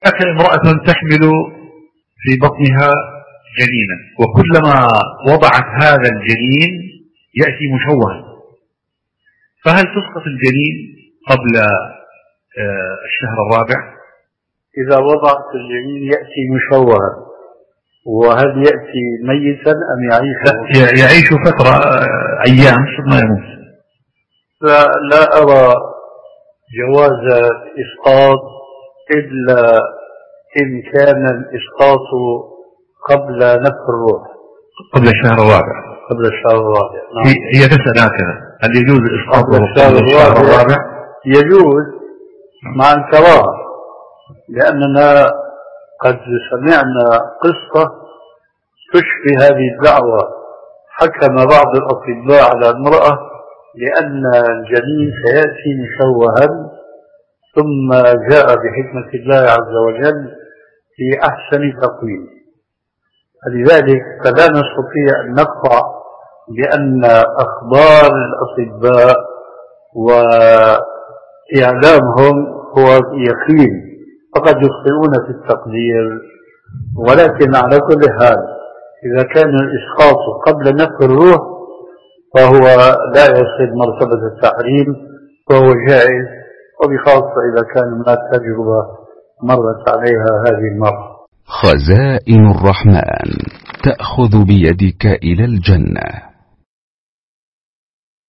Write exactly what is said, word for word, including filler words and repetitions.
لكن امرأة تحمل في بطنها جنينا، وكلما وضعت هذا الجنين يأتي مشوها، فهل تسقط الجنين قبل الشهر الرابع؟ إذا وضعت الجنين يأتي مشوها، وهل يأتي ميتا أم يعيش؟ يعيش فترة أيام ثم يموت. فلا أرى جواز الإسقاط إلا إن كان الإسقاط قبل نفخ الروح، قبل الشهر الرابع. قبل الشهر الرابع نعم. هي تسأل هكذا، هل يجوز الإسقاط قبل الشهر الرابع؟ الرابع يجوز مع الكراهة، لأننا قد سمعنا قصة تشفي هذه الدعوة. حكم بعض الأطباء على امرأة لأن الجنين سيأتي مشوها، ثم جاء بحكمة الله عز وجل في أحسن تقويم. فلذلك فلا نستطيع أن نقطع بأن أخبار الأطباء وإعلامهم هو يقين، فقد يخطئون في التقدير. ولكن على كل حال إذا كان الإسقاط قبل نفخ الروح فهو لا يصل مرتبة التحريم، فهو جائز، وبخاصة إذا كان هناك تجربة مرت عليها هذه المرة. خزائن الرحمن تأخذ بيدك إلى الجنة.